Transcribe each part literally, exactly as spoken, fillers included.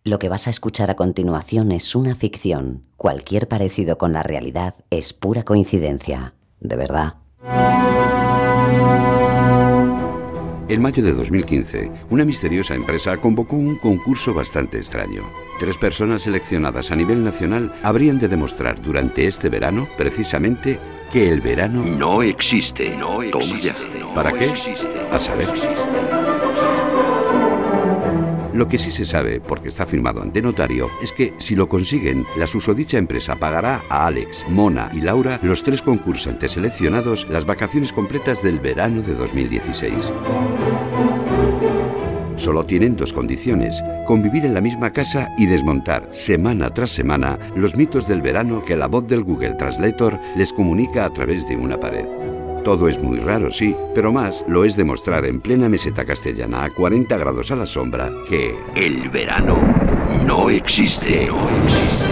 Lo que vas a escuchar a continuación es una ficción. Cualquier parecido con la realidad es pura coincidencia. De verdad. En mayo de dos mil quince, una misteriosa empresa convocó un concurso bastante extraño. Tres personas seleccionadas a nivel nacional habrían de demostrar durante este verano, precisamente, que el verano no existe. No existe. No ¿Para qué? Existe. A saber. Lo que sí se sabe, porque está firmado ante notario, es que si lo consiguen, la susodicha empresa pagará a Alex, Mona y Laura, los tres concursantes seleccionados, las vacaciones completas del verano de dos mil dieciséis. Solo tienen dos condiciones: convivir en la misma casa y desmontar, semana tras semana, los mitos del verano que la voz del Google Translator les comunica a través de una pared. Todo es muy raro, sí, pero más lo es demostrar en plena meseta castellana a cuarenta grados a la sombra que el verano no existe. No existe.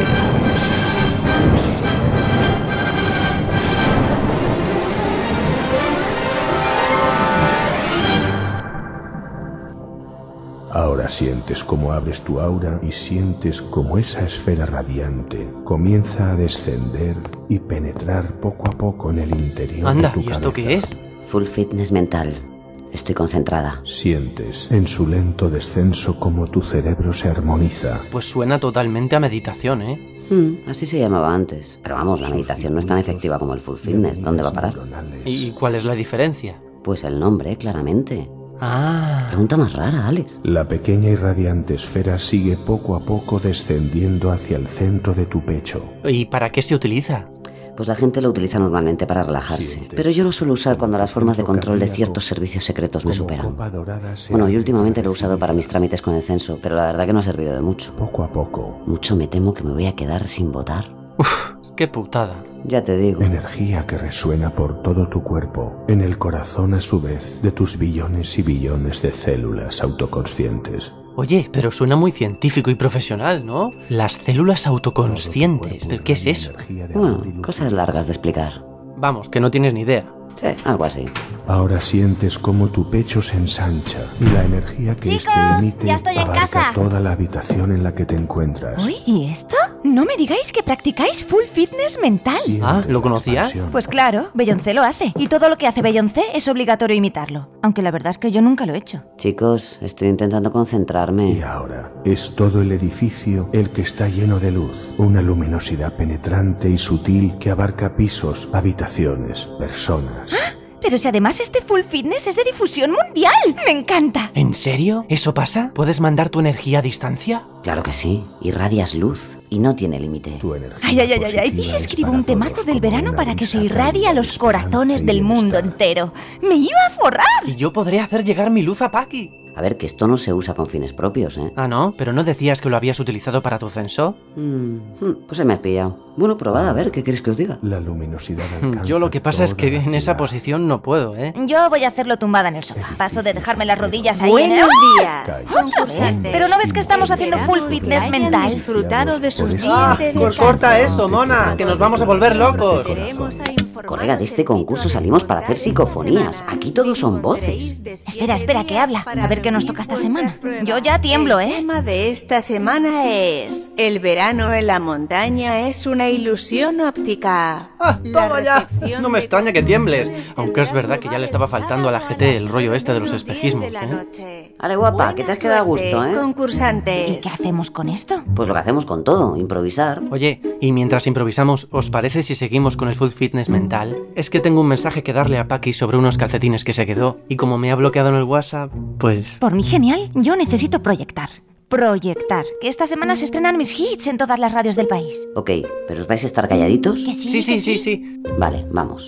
Ahora sientes cómo abres tu aura y sientes cómo esa esfera radiante comienza a descender y penetrar poco a poco en el interior Anda, de tu ¿y esto cabeza. qué es? Full fitness mental. Estoy concentrada. Sientes en su lento descenso cómo tu cerebro se armoniza. Pues suena totalmente a meditación, ¿eh? Hmm, así se llamaba antes. Pero vamos, la meditación no es tan efectiva como el full fitness. ¿Dónde va a parar? ¿Y cuál es la diferencia? Pues el nombre, claramente. Ah. Pregunta más rara, Alex. La pequeña y radiante esfera sigue poco a poco descendiendo hacia el centro de tu pecho. ¿Y para qué se utiliza? Pues la gente lo utiliza normalmente para relajarse, pero yo lo suelo usar cuando las formas de control de ciertos servicios secretos me superan. Bueno, y últimamente lo he usado para mis trámites con el censo, pero la verdad que no ha servido de mucho. Poco a poco. Mucho me temo que me voy a quedar sin votar. Uf, qué putada. Ya te digo. Energía que resuena por todo tu cuerpo, en el corazón a su vez de tus billones y billones de células autoconscientes. Oye, pero suena muy científico y profesional, ¿no? Las células autoconscientes. ¿Qué es eso? Bueno, cosas largas de explicar. Vamos, que no tienes ni idea. Sí, algo así. Ahora sientes cómo tu pecho se ensancha y la energía que Chicos, este emite ya estoy en abarca casa. toda la habitación en la que te encuentras. Uy, ¿y esto? No me digáis que practicáis full fitness mental. Ah, ¿lo conocías? Pues claro, Beyoncé lo hace. Y todo lo que hace Beyoncé es obligatorio imitarlo. Aunque la verdad es que yo nunca lo he hecho. Chicos, estoy intentando concentrarme. Y ahora es todo el edificio el que está lleno de luz, una luminosidad penetrante y sutil que abarca pisos, habitaciones, personas. ¡Ah! Pero si además este full fitness es de difusión mundial. ¡Me encanta! ¿En serio? ¿Eso pasa? ¿Puedes mandar tu energía a distancia? Claro que sí. Irradias luz y no tiene límite. Ay, ay, ay, ay, ay. ¿Y si escribo un temazo del verano para que se irradie a los corazones del mundo entero? ¡Me iba a forrar! Y yo podré hacer llegar mi luz a Paqui. A ver, que esto no se usa con fines propios, ¿eh? Ah, ¿no? ¿Pero no decías que lo habías utilizado para tu censo? Mm, pues se me has pillado. Bueno, probad a ver, ¿qué queréis que os diga? La luminosidad Yo lo que pasa es que en esa posición no puedo, ¿eh? Yo voy a hacerlo tumbada en el sofá. Paso de dejarme las rodillas ahí en el... Buenos días. ¡Otra vez! ¿Pero no ves que estamos haciendo full fitness mental? Disfrutado de sus días Ah, de pues descanso. corta eso, mona, que nos vamos a volver locos. Queremos a informar Colega, de este concurso salimos para hacer psicofonías. Aquí todos son voces. Espera, espera, que habla. A ver qué nos toca esta semana. Yo ya tiemblo, El ¿eh? tema de esta semana es: el verano en la montaña es una ilusión óptica. Ah, La toma ya. recepción No me de extraña que tiembles. conclusiones Aunque es tendrá verdad que ya le lugar estaba el faltando a la sábado gente el las rollo este de los ocho menos diez espejismos, de la ¿eh? noche. Vale, guapa, que te has quedado a Buena gusto, ¿eh? suerte, concursantes. ¿Y qué hacemos con esto? Pues lo que hacemos con todo, improvisar. Oye, y mientras improvisamos, ¿os parece si seguimos con el full fitness mental? Es que tengo un mensaje que darle a Paqui sobre unos calcetines que se quedó, y como me ha bloqueado en el WhatsApp, pues... Por mí genial, yo necesito proyectar. Proyectar. Que esta semana se estrenan mis hits en todas las radios del país. Ok, ¿pero os vais a estar calladitos? Que sí, Sí, sí, que sí, sí. Vale, vamos.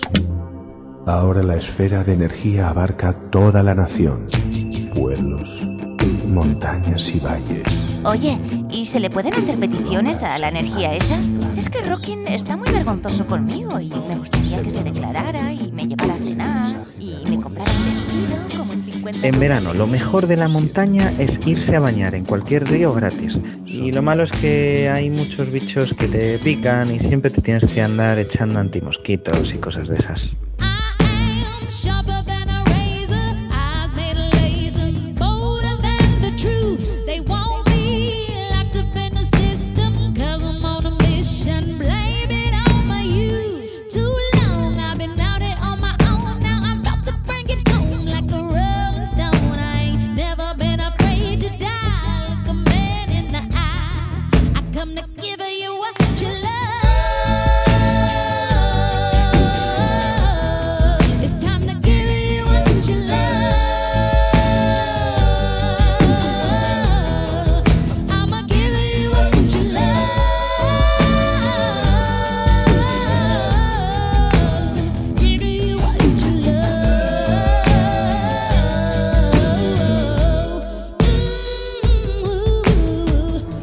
Ahora la esfera de energía abarca toda la nación. Pueblos, montañas y valles. Oye, ¿y se le pueden hacer peticiones a la energía esa? Es que Rockin está muy vergonzoso conmigo y me gustaría que se declarara y me llevara a cenar y me comprara un vestido como en cincuenta... En verano, lo mejor de la montaña es irse a bañar en cualquier río gratis. Y lo malo es que hay muchos bichos que te pican y siempre te tienes que andar echando antimosquitos y cosas de esas.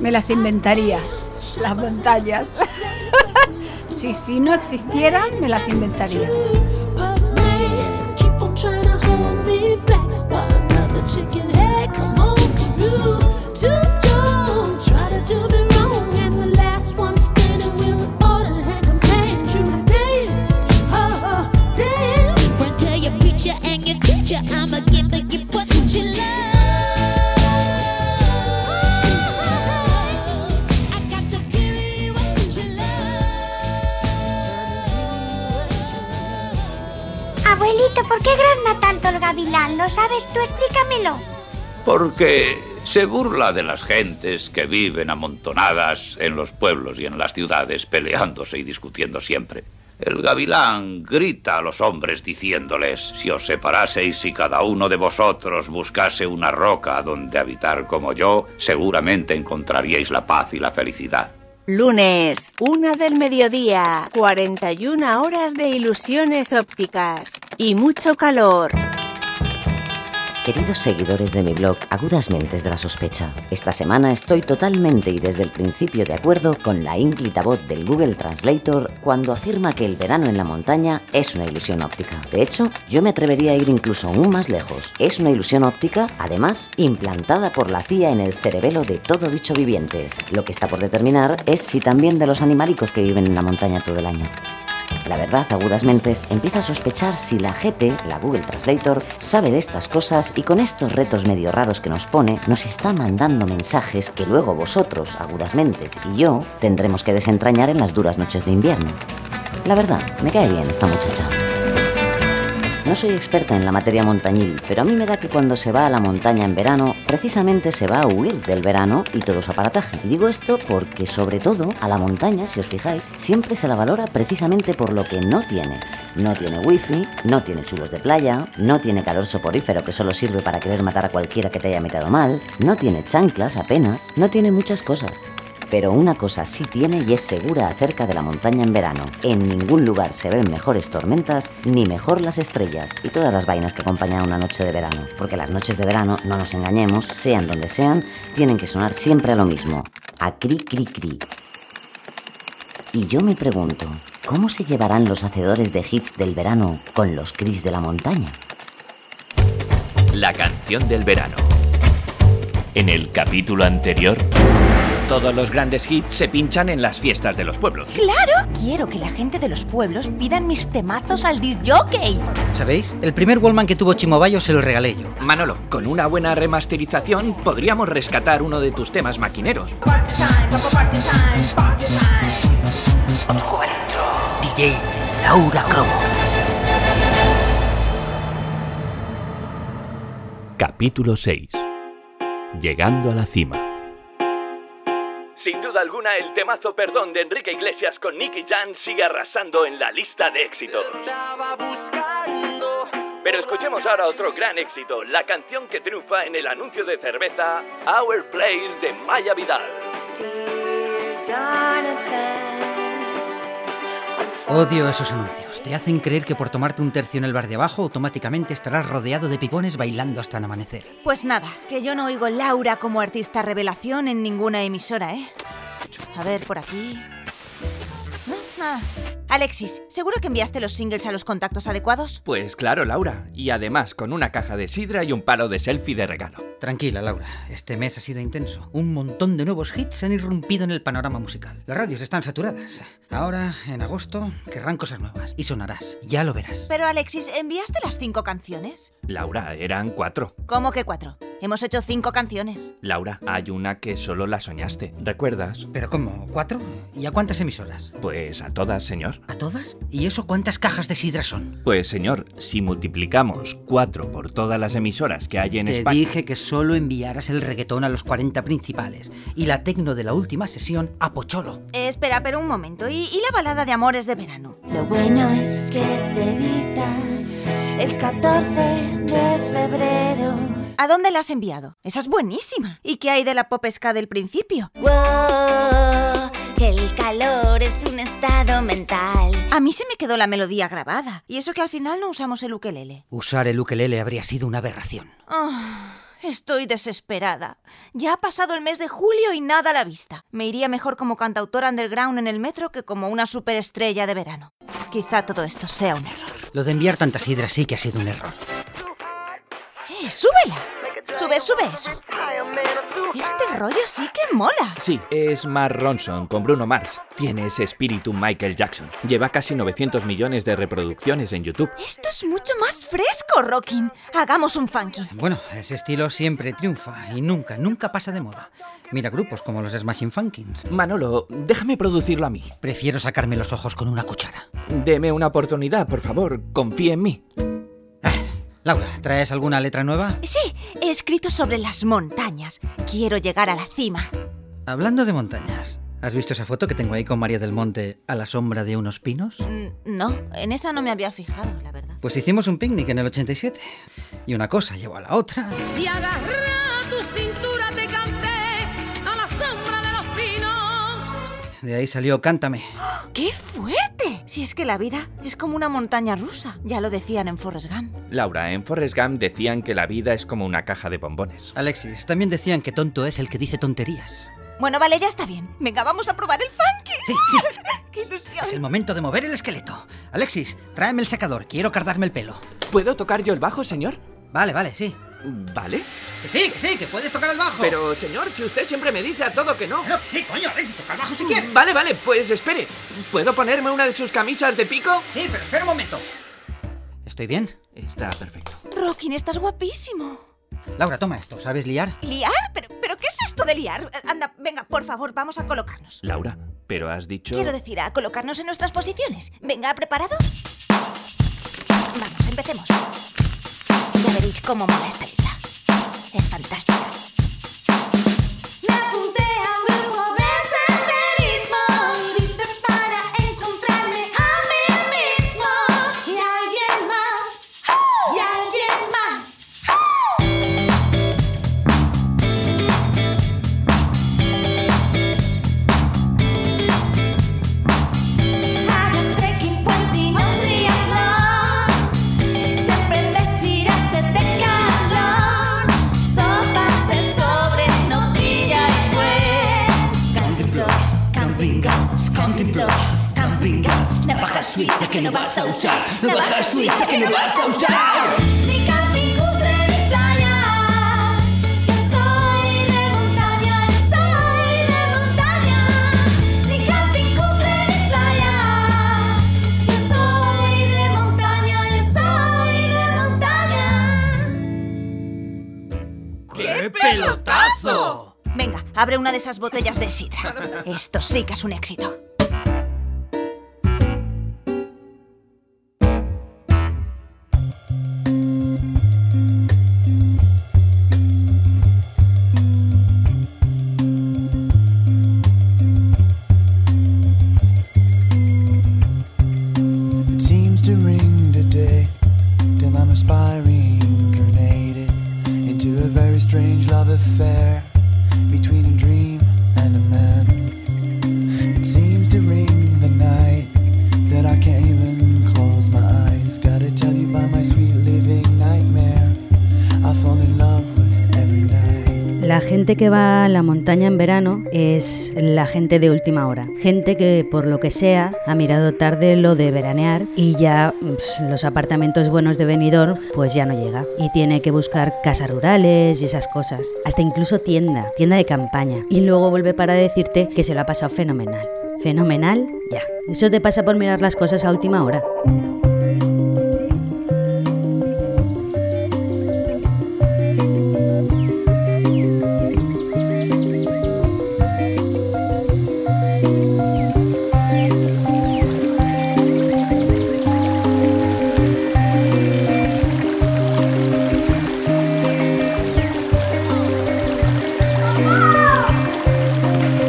Me las inventaría. Las montañas. Si, si no existieran, me las inventaría. Abuelito, ¿por qué grazna tanto el gavilán? ¿Lo sabes tú? Explícamelo. Porque se burla de las gentes que viven amontonadas en los pueblos y en las ciudades, peleándose y discutiendo siempre. El gavilán grita a los hombres diciéndoles: si os separaseis y cada uno de vosotros buscase una roca donde habitar como yo, seguramente encontraríais la paz y la felicidad. Lunes, una del mediodía, cuarenta y una horas de ilusiones ópticas y mucho calor. Queridos seguidores de mi blog Agudas Mentes de la Sospecha, esta semana estoy totalmente y desde el principio de acuerdo con la ínclita voz del Google Translator cuando afirma que el verano en la montaña es una ilusión óptica. De hecho, yo me atrevería a ir incluso aún más lejos. Es una ilusión óptica, además, implantada por la C I A en el cerebelo de todo bicho viviente. Lo que está por determinar es si también de los animalicos que viven en la montaña todo el año. La verdad, Agudas Mentes empieza a sospechar si la G T, la Google Translator, sabe de estas cosas y con estos retos medio raros que nos pone, nos está mandando mensajes que luego vosotros, Agudas Mentes, y yo tendremos que desentrañar en las duras noches de invierno. La verdad, me cae bien esta muchacha. No soy experta en la materia montañil, pero a mí me da que cuando se va a la montaña en verano, precisamente se va a huir del verano y todo su aparataje. Y digo esto porque, sobre todo, a la montaña, si os fijáis, siempre se la valora precisamente por lo que no tiene. No tiene wifi, no tiene chubos de playa, no tiene calor soporífero que solo sirve para querer matar a cualquiera que te haya mirado mal, no tiene chanclas apenas, no tiene muchas cosas. Pero una cosa sí tiene y es segura acerca de la montaña en verano. En ningún lugar se ven mejores tormentas, ni mejor las estrellas y todas las vainas que acompañan una noche de verano. Porque las noches de verano, no nos engañemos, sean donde sean, tienen que sonar siempre a lo mismo. A cri cri cri. Y yo me pregunto, ¿cómo se llevarán los hacedores de hits del verano con los cris de la montaña? La canción del verano. En el capítulo anterior, todos los grandes hits se pinchan en las fiestas de los pueblos. ¡Claro! Quiero que la gente de los pueblos pidan mis temazos al disc jockey. ¿Sabéis? El primer Wallman que tuvo Chimobayo se lo regalé yo. Manolo, con una buena remasterización podríamos rescatar uno de tus temas maquineros. Party time, papa, party time, party time. D J Laura Cromo. Capítulo seis. Llegando a la cima. Sin duda alguna, el temazo Perdón de Enrique Iglesias con Nicky Jam sigue arrasando en la lista de éxitos. Pero escuchemos ahora otro gran éxito, la canción que triunfa en el anuncio de cerveza Our Place de Maya Vidal. Odio esos anuncios. Te hacen creer que por tomarte un tercio en el bar de abajo automáticamente estarás rodeado de pipones bailando hasta el amanecer. Pues nada, que yo no oigo Laura como artista revelación en ninguna emisora, ¿eh? A ver, por aquí... Ah, Alexis, ¿seguro que enviaste los singles a los contactos adecuados? Pues claro, Laura. Y además con una caja de sidra y un palo de selfie de regalo. Tranquila, Laura. Este mes ha sido intenso. Un montón de nuevos hits han irrumpido en el panorama musical. Las radios están saturadas. Ahora, en agosto, querrán cosas nuevas. Y sonarás. Ya lo verás. Pero, Alexis, ¿enviaste las cinco canciones? Laura, eran cuatro. ¿Cómo que cuatro? Hemos hecho cinco canciones. Laura, hay una que solo la soñaste. ¿Recuerdas? ¿Pero cómo? ¿Cuatro? ¿Y a cuántas emisoras? Pues a todas, señor. ¿A todas? ¿Y eso cuántas cajas de sidra son? Pues, señor, si multiplicamos cuatro por todas las emisoras que hay en Te España... Te dije que solo enviaras el reggaetón a los cuarenta principales y la tecno de la última sesión a Pocholo. Eh, espera, pero un momento. ¿Y, ¿Y la balada de amores de verano? Lo bueno es que te evitas el catorce de febrero. ¿A dónde la has enviado? Esa es buenísima. ¿Y qué hay de la pop ska del principio? Wow, el calor es un estado mental. A mí se me quedó la melodía grabada. Y eso que al final no usamos el ukelele. Usar el ukelele habría sido una aberración. Oh, Estoy desesperada. Ya ha pasado el mes de julio y nada a la vista. Me iría mejor como cantautora underground en el metro que como una superestrella de verano. Quizá todo esto sea un error. Lo de enviar tantas sidras sí que ha sido un error. ¡Eh, súbela! Sube, sube eso. Este rollo sí que mola. Sí, es Mark Ronson con Bruno Mars. Tiene ese espíritu Michael Jackson. Lleva casi novecientos millones de reproducciones en YouTube. Esto es mucho más fresco, Rockin. Hagamos un funky. Bueno, ese estilo siempre triunfa y nunca, nunca pasa de moda. Mira grupos como los Smashing Pumpkins. Manolo, déjame producirlo a mí. Prefiero sacarme los ojos con una cuchara. Deme una oportunidad, por favor. Confíe en mí. Laura, ¿traes alguna letra nueva? Sí, he escrito sobre las montañas. Quiero llegar a la cima. Hablando de montañas, ¿has visto esa foto que tengo ahí con María del Monte a la sombra de unos pinos? Mm, no, en esa no me había fijado, la verdad. Pues hicimos un picnic en el ochenta y siete. Y una cosa llevó a la otra. Y agarra tu cintura, te canté a la sombra de los pinos. De ahí salió Cántame. ¡Qué fuerte! Si es que la vida es como una montaña rusa. Ya lo decían en Forrest Gump. Laura, en Forrest Gump decían que la vida es como una caja de bombones. Alexis, también decían que tonto es el que dice tonterías. Bueno, vale, ya está bien. Venga, vamos a probar el funky. Sí, sí. ¡Qué ilusión! Es el momento de mover el esqueleto. Alexis, tráeme el secador. Quiero cardarme el pelo. ¿Puedo tocar yo el bajo, señor? Vale, vale, sí. ¿Vale? Que sí, que sí, que puedes tocar el bajo. Pero, señor, si usted siempre me dice a todo que no. Pero que sí, coño, Alexis, toca el bajo si quieres. Vale, vale, pues espere. ¿Puedo ponerme una de sus camisas de pico? Sí, pero espera un momento. ¿Estoy bien? Está perfecto. Rockin, estás guapísimo. Laura, toma esto. ¿Sabes liar? ¿Liar? ¿Pero, pero qué es esto de liar? Anda, venga, por favor, vamos a colocarnos. Laura, pero has dicho... Quiero decir, a colocarnos en nuestras posiciones. Venga, ¿preparados? Vamos, empecemos. Ya veréis cómo mola esta letra. Es fantástica. Me apunté a un grupo de senderismo, libre para encontrarme a mí mismo y a alguien más, y a alguien más. Hagas trekking, puenting o triatlón, siempre vestirás de decathlon. Sopas de sobre, novilla y fue. Cantimplora, camping gas, cantimplora, camping gas. Navaja suiza que no vas a usar, navaja suiza que no vas a usar. Ni camping cutre ni playa, yo soy de montaña, yo soy de montaña. Ni camping cutre ni playa, yo soy de montaña, yo soy de montaña. ¡Qué pelotazo! Venga, abre una de esas botellas de sidra. Esto sí que es un éxito. It seems to ring today till I'm aspiring, incarnated into a very strange love affair between a dream and a man. It seems to ring the night that I can't even close my eyes. Gotta tell you about my sweet living nightmare. I fall in love with every night. La gente que va a la montaña en verano es la gente de última hora. Gente que, por lo que sea, ha mirado tarde lo de veranear y ya pss, los apartamentos buenos de Benidorm pues ya no llega. Y tiene que buscar casas rurales y esas cosas. Hasta incluso tienda, tienda de campaña. Y luego vuelve para decirte que se lo ha pasado fenomenal. Fenomenal, ya. Eso te pasa por mirar las cosas a última hora.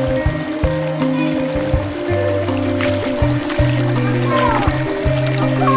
Oh!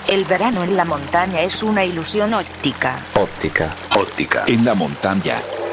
El verano en la montaña es una ilusión óptica. Óptica. Óptica. En la montaña.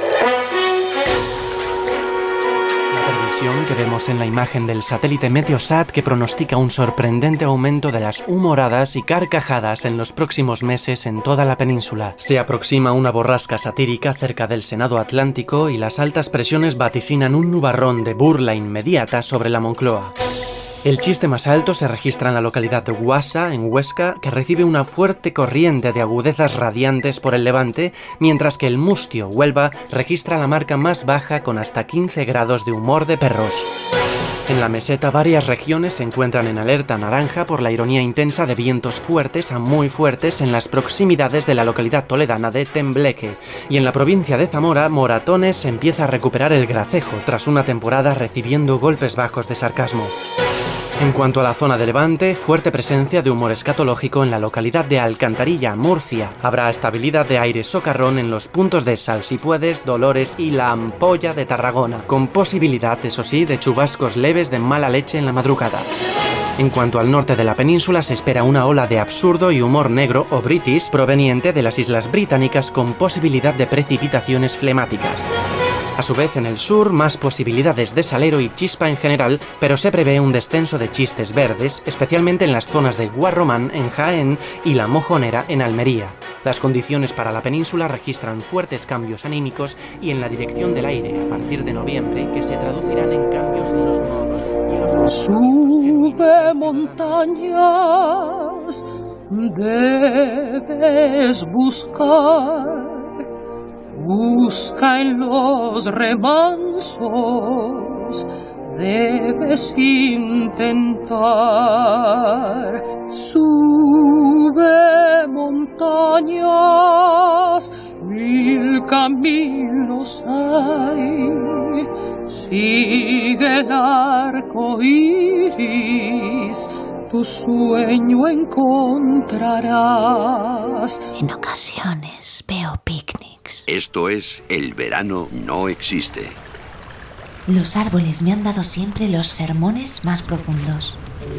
Que vemos en la imagen del satélite Meteosat que pronostica un sorprendente aumento de las humoradas y carcajadas en los próximos meses en toda la península. Se aproxima una borrasca satírica cerca del Senado Atlántico y las altas presiones vaticinan un nubarrón de burla inmediata sobre la Moncloa. El chiste más alto se registra en la localidad de Guasa, en Huesca, que recibe una fuerte corriente de agudezas radiantes por el levante, mientras que el Mustio, Huelva, registra la marca más baja con hasta quince grados de humor de perros. En la meseta varias regiones se encuentran en alerta naranja por la ironía intensa de vientos fuertes a muy fuertes en las proximidades de la localidad toledana de Tembleque, y en la provincia de Zamora, Moratones empieza a recuperar el gracejo tras una temporada recibiendo golpes bajos de sarcasmo. En cuanto a la zona de Levante, fuerte presencia de humor escatológico en la localidad de Alcantarilla, Murcia. Habrá estabilidad de aire socarrón en los puntos de Salsipuedes, Dolores y La Ampolla de Tarragona, con posibilidad, eso sí, de chubascos leves de mala leche en la madrugada. En cuanto al norte de la península, se espera una ola de absurdo y humor negro o british proveniente de las islas británicas con posibilidad de precipitaciones flemáticas. A su vez, en el sur, más posibilidades de salero y chispa en general, pero se prevé un descenso de chistes verdes, especialmente en las zonas de Guarromán, en Jaén, y La Mojonera, en Almería. Las condiciones para la península registran fuertes cambios anímicos y en la dirección del aire a partir de noviembre, que se traducirán en cambios en los modos y los... Sube montañas, debes buscar. Busca en los remansos, debes intentar. Sube montañas, mil caminos hay. Sigue el arco iris, tu sueño encontrarás. En ocasiones veo picnics. Esto es El verano no existe. Los árboles me han dado siempre los sermones más profundos.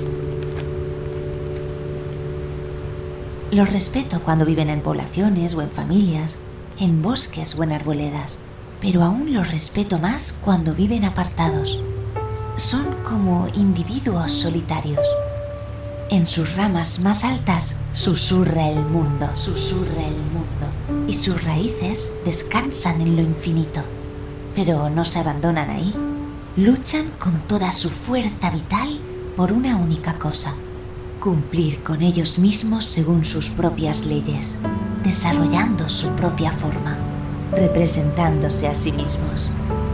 Los respeto cuando viven en poblaciones o en familias, en bosques o en arboledas, pero aún los respeto más cuando viven apartados. Son como individuos solitarios. En sus ramas más altas susurra el mundo, susurra el mundo, y sus raíces descansan en lo infinito. Pero no se abandonan ahí. Luchan con toda su fuerza vital por una única cosa: cumplir con ellos mismos según sus propias leyes, desarrollando su propia forma, representándose a sí mismos.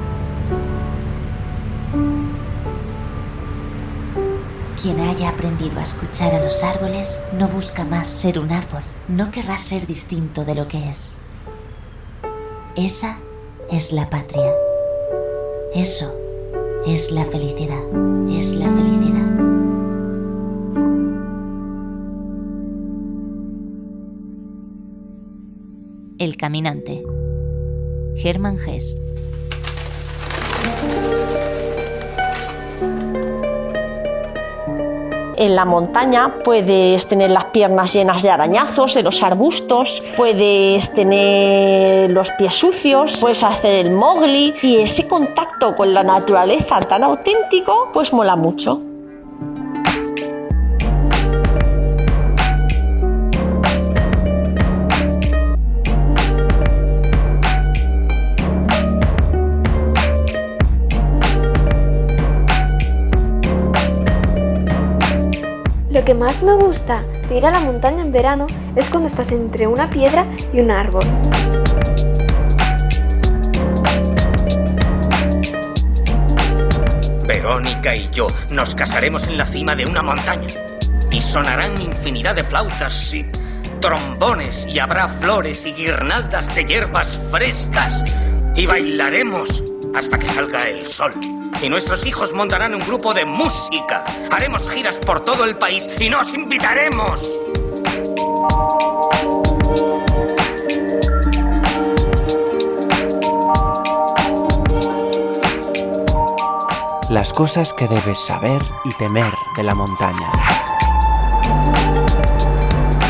Quien haya aprendido a escuchar a los árboles no busca más ser un árbol, no querrá ser distinto de lo que es. Esa es la patria. Eso es la felicidad, es la felicidad. El caminante. Hermann Hesse. En la montaña puedes tener las piernas llenas de arañazos de los arbustos, puedes tener los pies sucios, puedes hacer el Mowgli, y ese contacto con la naturaleza tan auténtico pues mola mucho. Lo que más me gusta de ir a la montaña en verano es cuando estás entre una piedra y un árbol. Verónica y yo nos casaremos en la cima de una montaña y sonarán infinidad de flautas y trombones y habrá flores y guirnaldas de hierbas frescas y bailaremos hasta que salga el sol. Y nuestros hijos montarán un grupo de música. Haremos giras por todo el país y nos invitaremos. Las cosas que debes saber y temer de la montaña.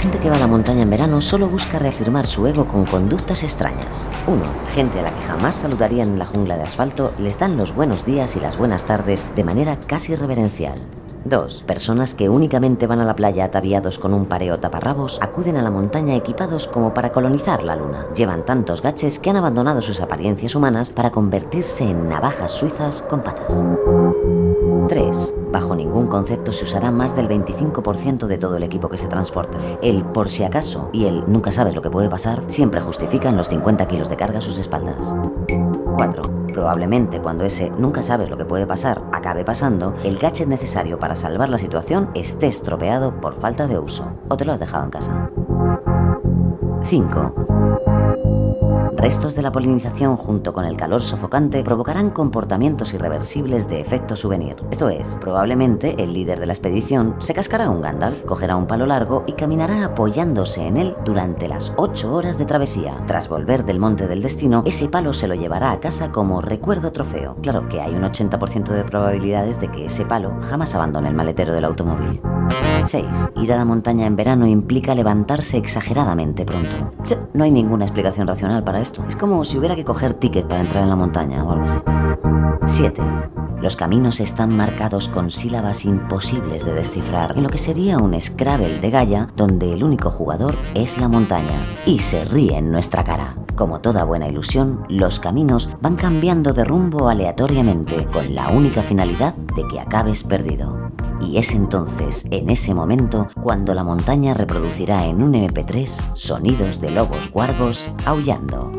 gente que va a la montaña en verano solo busca reafirmar su ego con conductas extrañas. uno. Gente a la que jamás saludarían en la jungla de asfalto les dan los buenos días y las buenas tardes de manera casi reverencial. dos. Personas que únicamente van a la playa ataviados con un pareo taparrabos acuden a la montaña equipados como para colonizar la luna. Llevan tantos gaches que han abandonado sus apariencias humanas para convertirse en navajas suizas con patas. tres. Bajo ningún concepto se usará más del veinticinco por ciento de todo el equipo que se transporta. El por si acaso y el nunca sabes lo que puede pasar siempre justifican los cincuenta kilos de carga a sus espaldas. cuatro. Probablemente cuando ese nunca sabes lo que puede pasar acabe pasando, el gadget necesario para salvar la situación esté estropeado por falta de uso o te lo has dejado en casa. cinco. Restos de la polinización junto con el calor sofocante provocarán comportamientos irreversibles de efecto souvenir. Esto es, probablemente el líder de la expedición se cascará un Gandalf, cogerá un palo largo y caminará apoyándose en él durante las ocho horas de travesía. Tras volver del monte del destino, ese palo se lo llevará a casa como recuerdo trofeo. Claro que hay un ochenta por ciento de probabilidades de que ese palo jamás abandone el maletero del automóvil. seis. Ir a la montaña en verano implica levantarse exageradamente pronto. No hay ninguna explicación racional para esto. Es como si hubiera que coger ticket para entrar en la montaña o algo así. siete. Los caminos están marcados con sílabas imposibles de descifrar, en lo que sería un Scrabble de Gaia donde el único jugador es la montaña y se ríe en nuestra cara. Como toda buena ilusión, los caminos van cambiando de rumbo aleatoriamente con la única finalidad de que acabes perdido. Y es entonces, en ese momento, cuando la montaña reproducirá en un eme pe tres sonidos de lobos guargos aullando.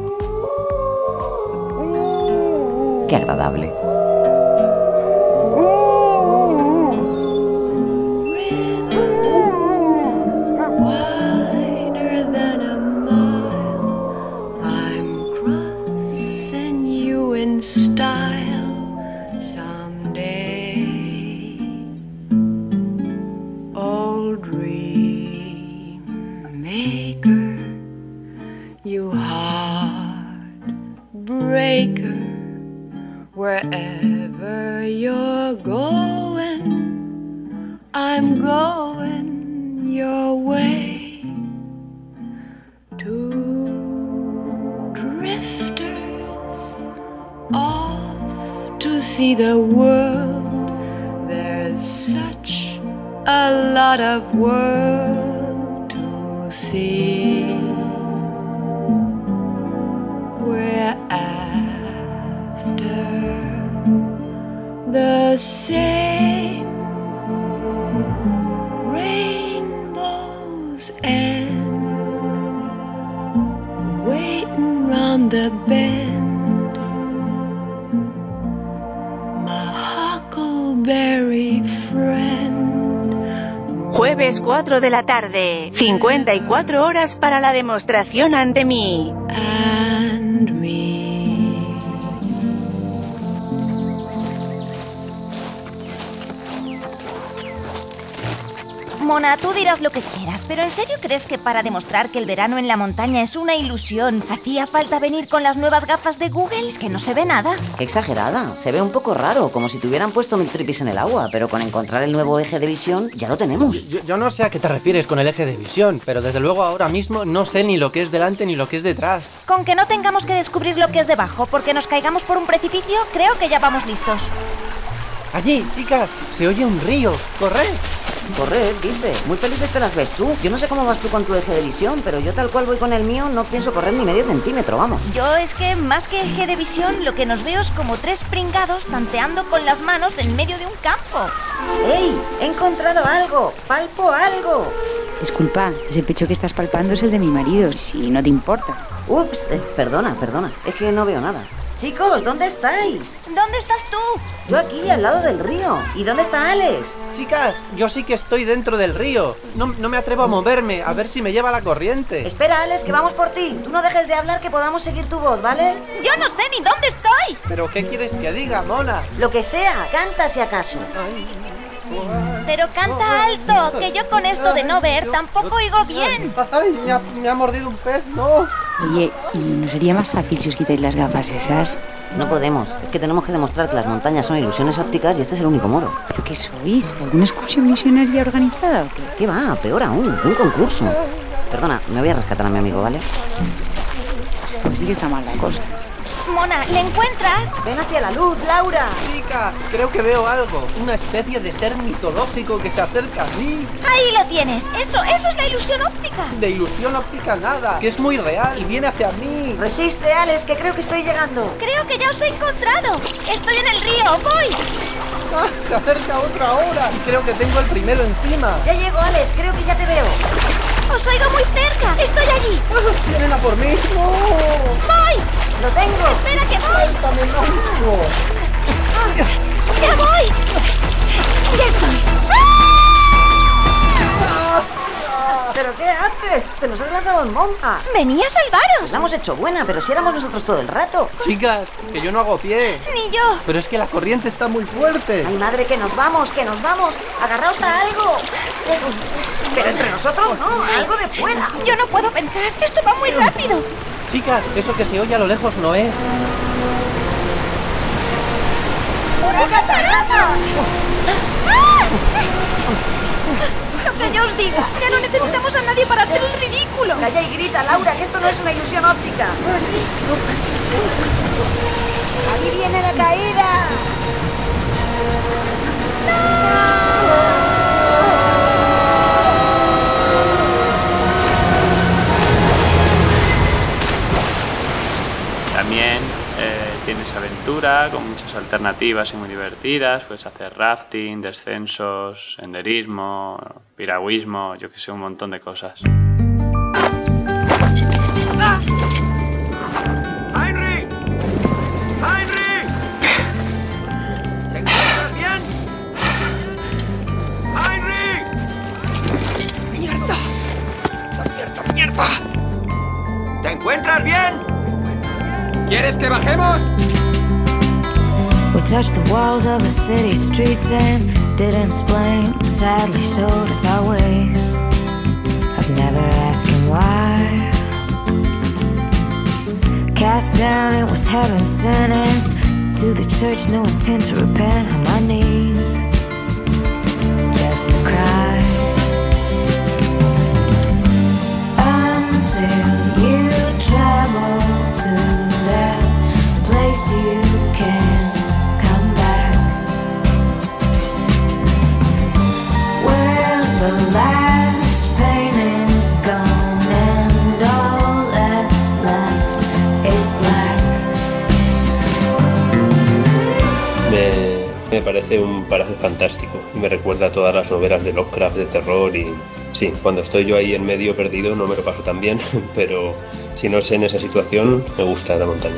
¡Qué agradable! Wherever you're going, I'm going your way. Two drifters off to see the world. There's such a lot of world to see. We're the same rainbows and waiting round the bend, my huckleberry friend. Jueves cuatro de la tarde, cincuenta y cuatro horas para la demostración ante mí. And me. Mona, tú dirás lo que quieras, pero ¿en serio crees que para demostrar que el verano en la montaña es una ilusión hacía falta venir con las nuevas gafas de Google? Es que no se ve nada. Qué exagerada, se ve un poco raro, como si te hubieran puesto mil tripis en el agua, pero con encontrar el nuevo eje de visión ya lo tenemos. Yo, yo no sé a qué te refieres con el eje de visión, pero desde luego ahora mismo no sé ni lo que es delante ni lo que es detrás. Con que no tengamos que descubrir lo que es debajo porque nos caigamos por un precipicio, creo que ya vamos listos. Allí, chicas, se oye un río. ¡Corred! Correr, dice. Muy felices te las ves tú. Yo no sé cómo vas tú con tu eje de visión, pero yo tal cual voy con el mío no pienso correr ni medio centímetro, vamos. Yo es que más que eje de visión, lo que nos veo es como tres pringados tanteando con las manos en medio de un campo. ¡Ey! ¡He encontrado algo! ¡Palpo algo! Disculpa, ese pecho que estás palpando es el de mi marido, si no te importa. Ups, eh, perdona, perdona. Es que no veo nada. Chicos, ¿dónde estáis? ¿Dónde estás tú? Yo aquí, al lado del río. ¿Y dónde está Alex? Chicas, yo sí que estoy dentro del río. No, no me atrevo a moverme, a ver si me lleva la corriente. Espera, Alex, que vamos por ti. Tú no dejes de hablar, que podamos seguir tu voz, ¿vale? Yo no sé ni dónde estoy. ¿Pero qué quieres que diga, Mona? Lo que sea, canta si acaso. Ay. Pero canta alto, que yo con esto de no ver tampoco oigo bien. Ay, me ha, me ha mordido un pez, no. Oye, ¿y no sería más fácil si os quitáis las gafas esas? No podemos, es que tenemos que demostrar que las montañas son ilusiones ópticas y este es el único modo. ¿Pero qué sois? ¿Alguna excursión misionaria organizada o qué? ¿Qué va? Peor aún, un concurso. Perdona, me voy a rescatar a mi amigo, ¿vale? Pues sí que está mal la cosa. Mona, ¿le encuentras? Ven hacia la luz, Laura. Chica, creo que veo algo. Una especie de ser mitológico que se acerca a mí. Ahí lo tienes. Eso, eso es la ilusión óptica. De ilusión óptica nada, que es muy real y viene hacia mí. Resiste, Alex, que creo que estoy llegando. Creo que ya os he encontrado. Estoy en el río, voy. Ah, se acerca otra hora y creo que tengo el primero encima. Ya llego, Alex, creo que ya te veo. Os oigo muy cerca. Estoy allí. Ah, ¡vienen a por mí! ¡No! ¡Voy! ¡Lo tengo! ¡Espera que voy! ¡Suéltame, monstruo! ¡Ya voy! ¡Ya estoy! ¡Ah! ¿Pero qué haces? Te nos has lanzado en bomba. ¡Venía a salvaros! Pues la hemos hecho buena, pero si éramos nosotros todo el rato. Chicas, que yo no hago pie. Ni yo. Pero es que la corriente está muy fuerte. Ay, madre, que nos vamos, que nos vamos. Agarraos a algo. Pero entre nosotros no, algo de fuera. Yo no puedo pensar. Esto va muy rápido. Chicas, eso que se oye a lo lejos no es. ¡Una catarata! ¡Ah! Lo que yo os diga, ya no necesitamos a nadie para hacer el ridículo. Calla y grita, Laura, que esto no es una ilusión óptica. Ahí viene la caída. También eh, tienes aventura con muchas alternativas y muy divertidas. Puedes hacer rafting, descensos, senderismo, piragüismo, yo que sé, un montón de cosas. ¡Ah! ¡Heinrich! ¡Heinrich! ¿Te encuentras bien? ¡Heinrich! ¡Mierda! ¡Mierda, mierda, mierda! ¿Te encuentras bien? ¿Quieres que bajemos? We touched the walls of the city streets and didn't explain, sadly showed us our ways. I've never asked him why. Cast down, it was heaven sent, and to the church, no intent to repent. On my knees, just to cry. Until you travel to that place you can come back, where the last pain is gone and all that's left is black. Me, me parece un paraje fantástico y me recuerda a todas las novelas de Lovecraft de terror y sí, cuando estoy yo ahí en medio perdido no me lo paso tan bien, pero si no sé en esa situación me gusta la montaña.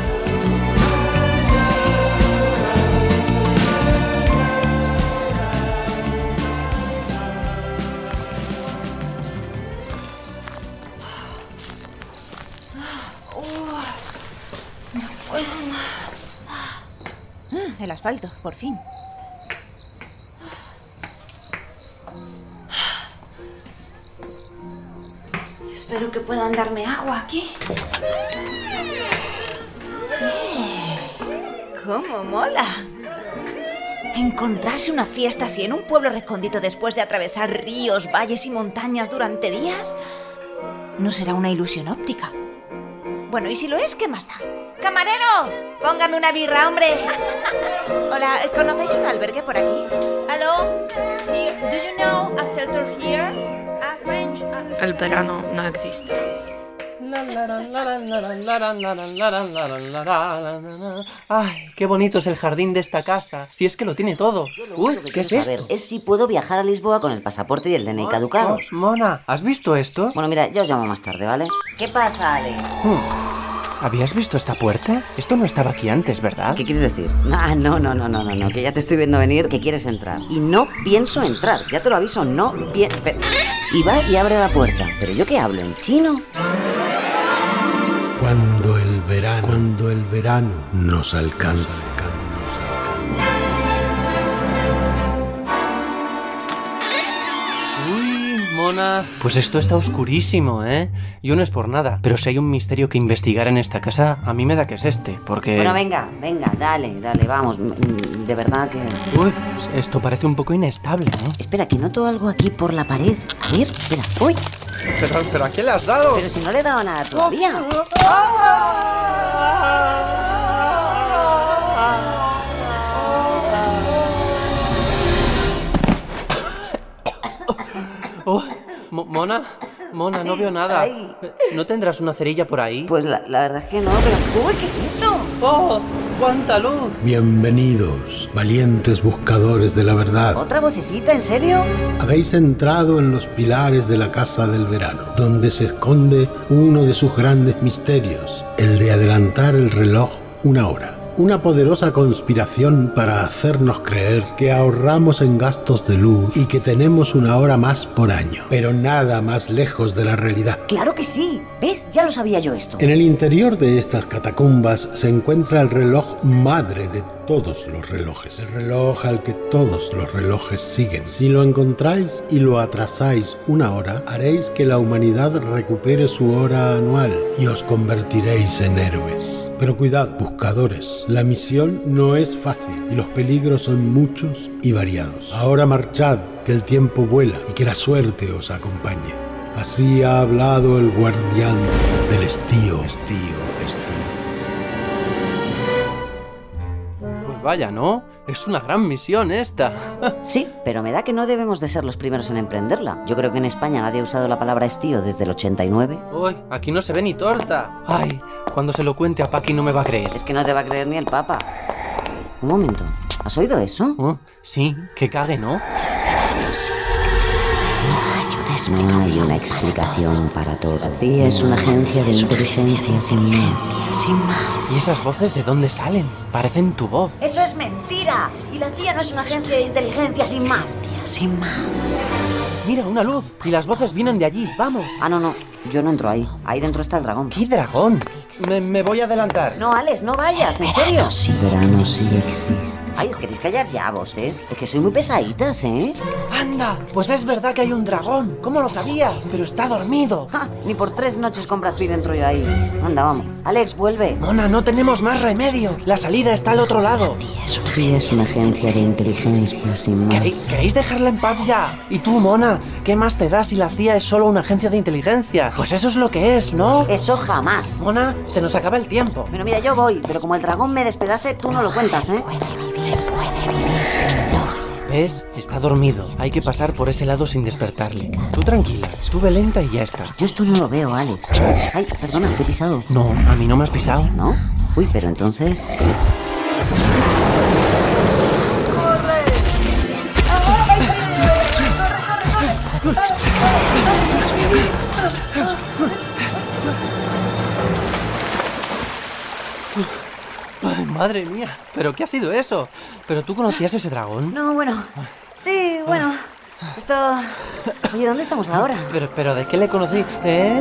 No puedo más. El asfalto, por fin. Espero que puedan darme agua aquí. ¡Eh! ¡Cómo mola! Encontrarse una fiesta así en un pueblo recóndito después de atravesar ríos, valles y montañas durante días no será una ilusión óptica. Bueno, y si lo es, ¿qué más da? ¡Camarero! ¡Póngame una birra, hombre! Hola, ¿conocéis un albergue por aquí? Hello? Do you know a shelter here? A French... a- El verano no existe. Ay, qué bonito es el jardín de esta casa. Si es que lo tiene todo. Uy, ¿qué es Quiero esto? saber es si puedo viajar a Lisboa con el pasaporte y el D N I caducados. Mona, ¿has visto esto? Bueno, mira, ya os llamo más tarde, ¿vale? ¿Qué pasa, Alex? Hmm. ¿Habías visto esta puerta? Esto no estaba aquí antes, ¿verdad? ¿Qué quieres decir? Ah, no, no, no, no, no, no, que ya te estoy viendo venir, que quieres entrar. Y no pienso entrar, ya te lo aviso, no pienso... Y va y abre la puerta. ¿Pero yo qué hablo? ¿En chino? Cuando el verano, cuando el verano nos alcanza. Mona. Pues esto está oscurísimo, ¿eh? Yo no es por nada, pero si hay un misterio que investigar en esta casa, a mí me da que es este, porque... Bueno, venga, venga, dale, dale, vamos. De verdad que... Uy, esto parece un poco inestable, ¿no? Espera, que noto algo aquí por la pared. A ver, espera. ¡Uy! ¿Pero, pero a qué le has dado? Pero si no le he dado nada todavía. Oh, Mo- Mona, Mona, no veo nada. Ay. ¿No tendrás una cerilla por ahí? Pues la, la verdad es que no, pero... ¡Uy, qué es eso! ¡Oh, cuánta luz! Bienvenidos, valientes buscadores de la verdad. ¿Otra vocecita, en serio? Habéis entrado en los pilares de la Casa del Verano, donde se esconde uno de sus grandes misterios, el de adelantar el reloj una hora. Una poderosa conspiración para hacernos creer que ahorramos en gastos de luz y que tenemos una hora más por año. Pero nada más lejos de la realidad. ¡Claro que sí! ¿Ves? Ya lo sabía yo esto. En el interior de estas catacumbas se encuentra el reloj madre de todos los relojes. El reloj al que todos los relojes siguen. Si lo encontráis y lo atrasáis una hora, haréis que la humanidad recupere su hora anual y os convertiréis en héroes. Pero cuidado, buscadores. La misión no es fácil y los peligros son muchos y variados. Ahora marchad, que el tiempo vuela y que la suerte os acompañe. Así ha hablado el guardián del estío, estío, estío. Pues vaya, ¿no? Es una gran misión esta. Sí, pero me da que no debemos de ser los primeros en emprenderla. Yo creo que en España nadie ha usado la palabra estío desde el ochenta y nueve. Uy, aquí no se ve ni torta. Ay, cuando se lo cuente a Paqui no me va a creer. Es que no te va a creer ni el Papa. Un momento, ¿has oído eso? Oh, sí, que cague, ¿no? No hay una explicación para todo. Sí, es una agencia de inteligencia sin más. ¿Y esas voces de dónde salen? Parecen tu voz. ¡Eso es mentira! Y la C I A no es una agencia de inteligencia sin más. Sin más. Mira, una luz. Y las voces vienen de allí. ¡Vamos! Ah, no, no. Yo no entro ahí. Ahí dentro está el dragón. ¿Qué dragón? Me, me voy a adelantar. No, Alex, no vayas. ¿En serio? El verano sí existe. Ay, ¿os queréis callar ya, voces? Es que soy muy pesaditas, ¿eh? ¡Anda! Pues es verdad que hay un dragón. ¿Cómo lo sabías? Pero está dormido. Ah, ni por tres noches con Brad Pitt dentro yo ahí. Anda, vamos. Alex, vuelve. Mona, no tenemos más remedio. La salida está al otro lado. Sí, es una agencia de inteligencia sin más. ¿Queréis, ¿Queréis dejarla en paz ya? ¿Y tú, Mona? ¿Qué más te da si la C I A es solo una agencia de inteligencia? Pues eso es lo que es, ¿no? Eso jamás. Mona, se nos acaba el tiempo. Bueno, mira, yo voy, pero como el dragón me despedace, tú no lo cuentas, ¿eh? Se puede vivir sin luz. ¿Ves? Está dormido. Hay que pasar por ese lado sin despertarle. Tú tranquila, tú ve lenta y ya está. Yo esto no lo veo, Alex. Ay, perdona, te he pisado. No, a mí no me has pisado. ¿No? Uy, pero entonces... ¡Corre! Existe. Ay, madre mía, ¿pero qué ha sido eso? ¿Pero tú conocías ese dragón? No, bueno, sí, bueno, esto... Oye, ¿dónde estamos ahora? Pero, pero ¿de qué le conocí? ¿Eh?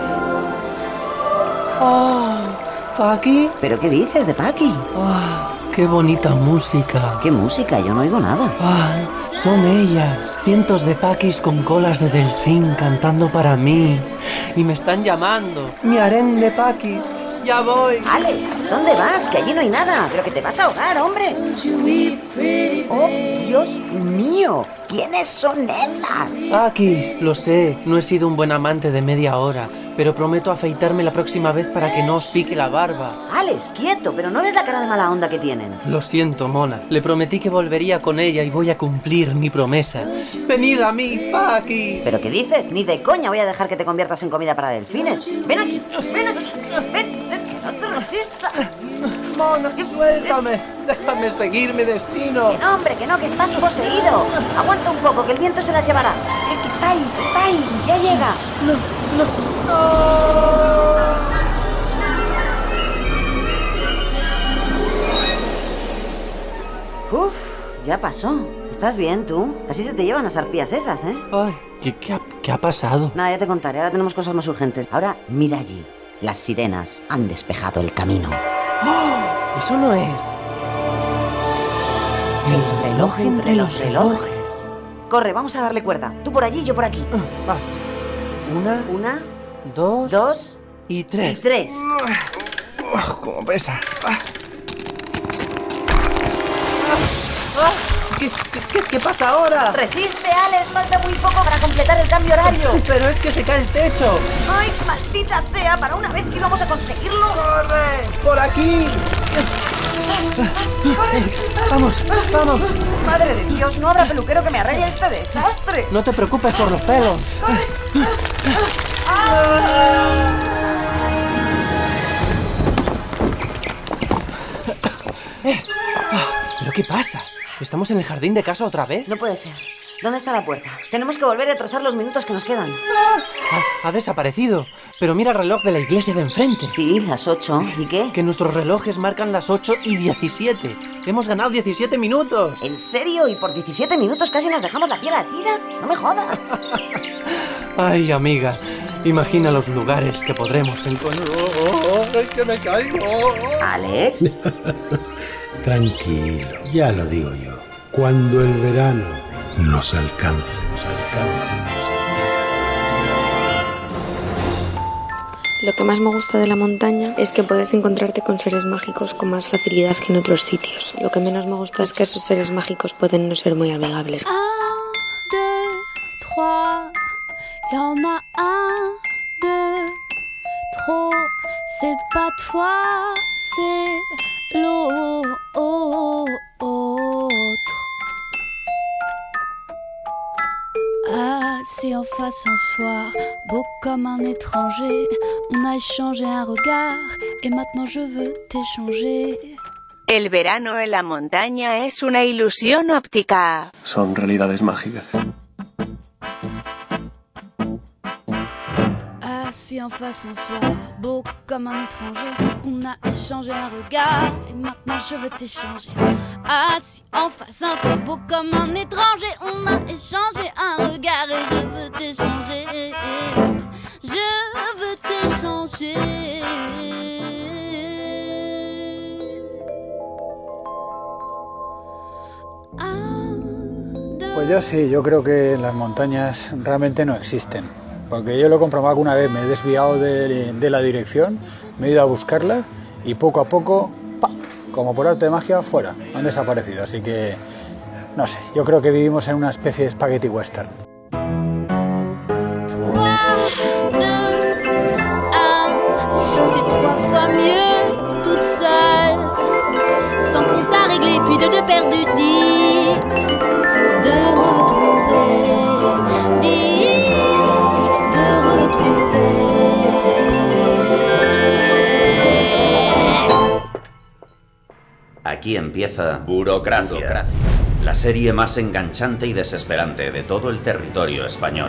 ¡Oh! ¿Paqui? ¿Pero qué dices de Paqui? ¡Oh! ¡Qué bonita música! ¿Qué música? Yo no oigo nada. ¡Ay! Son ellas, cientos de Paquis con colas de delfín cantando para mí. Y me están llamando. ¡Mi harén de Paquis! ¡Ya voy! Alex, ¿dónde vas? Que allí no hay nada. Pero que te vas a ahogar, hombre. ¡Oh, Dios mío! ¿Quiénes son esas? Paquis, lo sé, no he sido un buen amante de media hora, pero prometo afeitarme la próxima vez para que no os pique la barba. Alex, quieto, pero no ves la cara de mala onda que tienen. Lo siento, Mona. Le prometí que volvería con ella y voy a cumplir mi promesa. ¡Venid a mí, Paquis! ¿Pero qué dices? Ni de coña voy a dejar que te conviertas en comida para delfines. Ven aquí, ven aquí, ven, ven, que no te resistas. Mona, suéltame. Déjame seguir mi destino. Que no, hombre, que no, que estás poseído. Aguanta un poco, que el viento se las llevará. Que, que está ahí, está ahí, ya llega. No, no, no. Uf, ya pasó. ¿Estás bien, tú? Casi se te llevan las arpías esas, ¿eh? Ay, ¿qué, qué, ha, ¿qué ha pasado? Nada, ya te contaré. Ahora tenemos cosas más urgentes. Ahora, mira allí. Las sirenas han despejado el camino. ¡Oh! Eso no es... El reloj entre los relojes. Corre, vamos a darle cuerda. Tú por allí, yo por aquí. Uh, va. Una. Una. Dos. Dos. Y tres. Y tres. Uh, ¡Cómo pesa! Ah. Ah. ¿Qué, qué, ¿Qué pasa ahora? Resiste, Alex, falta muy poco para completar el cambio horario. Pero es que se cae el techo. ¡Ay, maldita sea! Para una vez que íbamos a conseguirlo. ¡Corre! ¡Por aquí! ¡Corre! ¡Vamos, vamos! Madre de Dios, no habrá peluquero que me arregle este desastre. No te preocupes por los pelos. ¡Corre! ¡Ah! Eh, ¿Pero qué pasa? ¿Estamos en el jardín de casa otra vez? No puede ser. ¿Dónde está la puerta? Tenemos que volver a atrasar los minutos que nos quedan. Ha, ha desaparecido. Pero mira el reloj de la iglesia de enfrente. Sí, las ocho. ¿Y qué? Que nuestros relojes marcan las ocho y diecisiete. Hemos ganado diecisiete minutos. ¿En serio? ¿Y por diecisiete minutos casi nos dejamos la piel a tiras? No me jodas. Ay, amiga. Imagina los lugares que podremos encontrar. ¡Oh, ¡ay, que me caigo! ¿Alex? Tranquilo, ya lo digo yo. Cuando el verano nos alcance, nos alcance. Lo que más me gusta de la montaña es que puedes encontrarte con seres mágicos con más facilidad que en otros sitios. Lo que menos me gusta es que esos seres mágicos pueden no ser muy amigables. Un, deux, trois, y en a un, deux, trop. C'est pas toi, c'est l'autre. Assis en face un soir, beau comme un étranger, on a échangé un regard et maintenant je veux t'échanger. El verano en la montaña es una ilusión óptica. Son realidades mágicas. Assis en face un soir, beau comme un étranger, on a échangé un regard et maintenant je veux t'échanger. Assis en face un soir, beau comme un étranger, on a échangé un regard et je veux t'échanger. Je veux t'échanger. Pues yo sí, yo creo que las montañas realmente no existen. Porque yo lo he comprobado alguna vez, me he desviado de, de la dirección, me he ido a buscarla y poco a poco, ¡pa!, como por arte de magia, fuera, han desaparecido. Así que, no sé, yo creo que vivimos en una especie de spaghetti western. Aquí empieza Burocracia, Burocracia, la serie más enganchante y desesperante de todo el territorio español.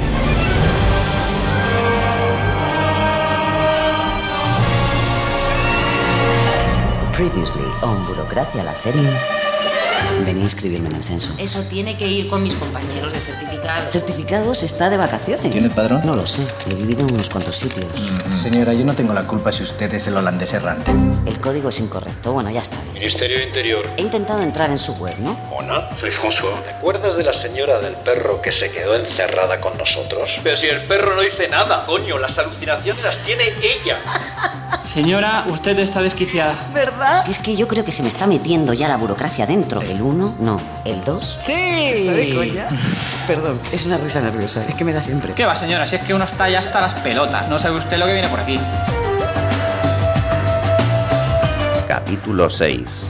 Previously on Burocracia, la serie. Venía a inscribirme en el censo. Eso tiene que ir con mis compañeros de certificados. ¿Certificados? ¿Está de vacaciones? ¿Tiene padrón? No lo sé. He vivido en unos cuantos sitios. Mm-hmm. Señora, yo no tengo la culpa si usted es el holandés errante. El código es incorrecto. Bueno, ya está bien. Ministerio de Interior. He intentado entrar en su web, ¿no? Hola, soy François. ¿Te acuerdas de la señora del perro que se quedó encerrada con nosotros? Pero si el perro no dice nada, coño. Las alucinaciones las tiene ella. Señora, usted está desquiciada. ¿Verdad? Es que yo creo que se me está metiendo ya la burocracia dentro. ¿El uno? No. ¿El dos? ¡Sí! ¿Está de coña? Perdón, es una risa nerviosa. Es que me da siempre. ¿Qué va, señora? Si es que uno está ya hasta las pelotas. No sabe usted lo que viene por aquí. Capítulo seis.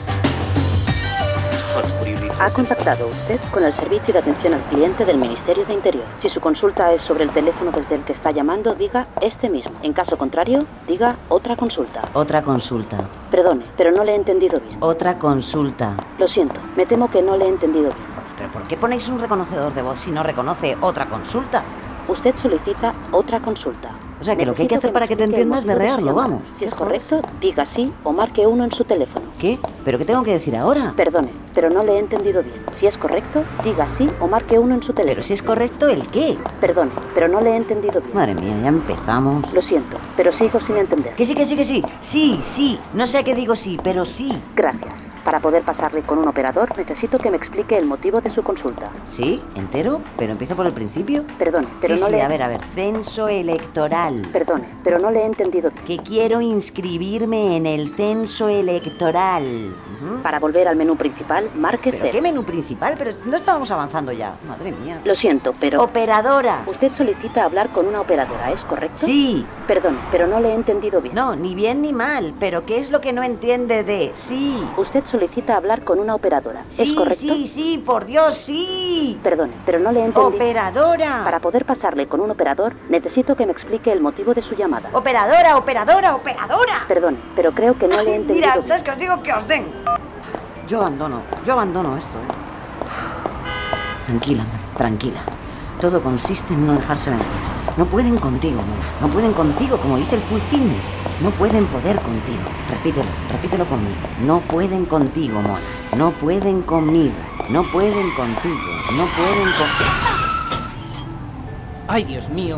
Ha contactado usted con el Servicio de Atención al Cliente del Ministerio de Interior. Si su consulta es sobre el teléfono desde el que está llamando, diga este mismo. En caso contrario, diga otra consulta. Otra consulta. Perdone, pero no le he entendido bien. Otra consulta. Lo siento, me temo que no le he entendido bien. Joder, ¿pero por qué ponéis un reconocedor de voz si no reconoce otra consulta? Usted solicita otra consulta. O sea, que lo que hay que hacer para que te entiendas es berrearlo, vamos. Si es correcto, diga sí o marque uno en su teléfono. ¿Qué? ¿Pero qué tengo que decir ahora? Perdone, pero no le he entendido bien. Si es correcto, diga sí o marque uno en su teléfono. ¿Pero si es correcto, el qué? Perdone, pero no le he entendido bien. Madre mía, ya empezamos. Lo siento, pero sigo sin entender. Que sí, que sí, que sí. Sí, sí. No sé a qué digo sí, pero sí. Gracias. Para poder pasarle con un operador, necesito que me explique el motivo de su consulta. ¿Sí? ¿Entero? ¿Pero empiezo por el principio? Perdone, pero sí, no sí, le... a ver, a ver. Censo electoral. Perdone, pero no le he entendido. Que quiero inscribirme en el censo electoral. Uh-huh. Para volver al menú principal, marque ¿Pero cero. qué menú principal? Pero no estábamos avanzando ya. Madre mía. Lo siento, pero... Operadora. Usted solicita hablar con una operadora, ¿es correcto? Sí. Perdón, pero no le he entendido bien. No, ni bien ni mal. ¿Pero qué es lo que no entiende de sí? Usted solicita hablar con una operadora, sí, ¿es correcto? Sí, sí, por Dios, sí. Perdone, pero no le he entendido. Operadora. Para poder pasarle con un operador, necesito que me explique el motivo de su llamada. Operadora, operadora, operadora. Perdone, pero creo que no le he entendido. Mira, ¿sabes que os digo que os den? Yo abandono, yo abandono esto, ¿eh? Tranquila, Mona, tranquila. Todo consiste en no dejarse vencer. No pueden contigo, Mona. No pueden contigo, como dice el Full Fitness. No pueden poder contigo. Repítelo, repítelo conmigo. No pueden contigo, Mona. No pueden conmigo. No pueden contigo. No pueden con... ¡Ay, Dios mío!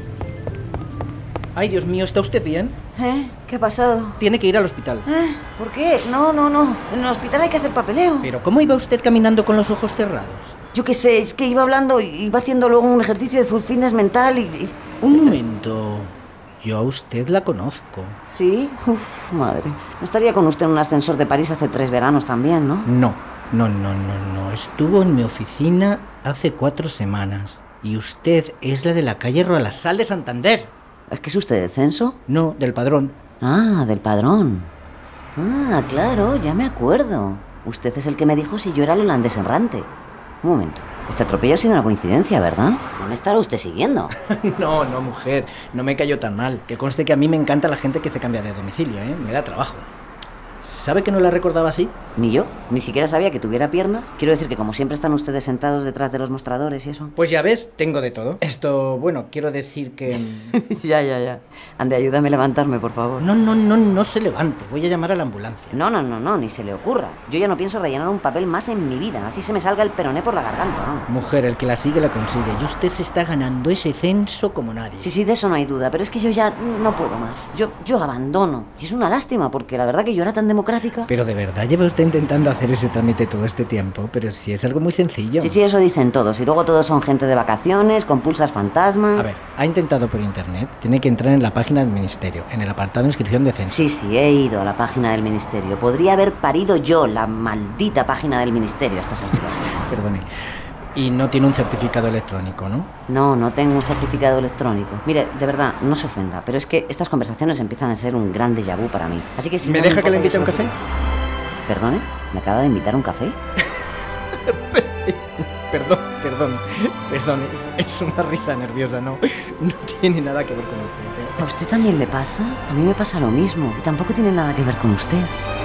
¡Ay, Dios mío! ¿Está usted bien? ¿Eh? ¿Qué ha pasado? Tiene que ir al hospital. ¿Eh? ¿Por qué? No, no, no. En el hospital hay que hacer papeleo. ¿Pero cómo iba usted caminando con los ojos cerrados? Yo qué sé, es que iba hablando y iba haciendo luego un ejercicio de full fitness mental y... y... Un momento... Yo a usted la conozco. ¿Sí? Uf, madre. No estaría con usted en un ascensor de París hace tres veranos también, ¿no? No, no, no, no, no. Estuvo en mi oficina hace cuatro semanas. Y usted es la de la calle Roalasal de Santander. ¿Es que es usted de censo? No, del padrón. Ah, del padrón. Ah, claro, ya me acuerdo. Usted es el que me dijo si yo era el holandés errante. Un momento. Este atropello ha sido una coincidencia, ¿verdad? No me estará usted siguiendo. No, no, mujer. No me cayó tan mal. Que conste que a mí me encanta la gente que se cambia de domicilio, ¿eh? Me da trabajo. ¿Sabe que no la recordaba así? Ni yo. Ni siquiera sabía que tuviera piernas. Quiero decir que como siempre están ustedes sentados detrás de los mostradores y eso. Pues ya ves, tengo de todo. Esto, bueno, quiero decir que... ya, ya, ya. Ande, ayúdame a levantarme, por favor. No, no, no, no se levante. Voy a llamar a la ambulancia. No, no, no, no, ni se le ocurra. Yo ya no pienso rellenar un papel más en mi vida. Así se me salga el peroné por la garganta, ¿no? Mujer, el que la sigue la consigue. Y usted se está ganando ese censo como nadie. Sí, sí, de eso no hay duda. Pero es que yo ya no puedo más. Yo, yo abandono. Y es una lástima, porque la verdad que yo era tan democrática. Pero de verdad lleva usted intentando hacer ese trámite todo este tiempo, pero si es algo muy sencillo. Sí, sí, eso dicen todos. Y luego todos son gente de vacaciones, con pulsas fantasma. A ver, ha intentado por internet. Tiene que entrar en la página del ministerio, en el apartado de inscripción de censo. Sí, sí, he ido a la página del ministerio. Podría haber parido yo la maldita página del ministerio a estas alturas. Perdone. Y no tiene un certificado electrónico, ¿no? No, no tengo un certificado electrónico. Mire, de verdad, no se ofenda, pero es que estas conversaciones empiezan a ser un gran déjà vu para mí. Así que si ¿Me no deja me que le invite a un café? ¿Perdone? ¿Me acaba de invitar a un café? Perdón, perdón, perdón, es, es una risa nerviosa, no, no tiene nada que ver con usted, ¿eh? ¿A usted también le pasa? A mí me pasa lo mismo y tampoco tiene nada que ver con usted.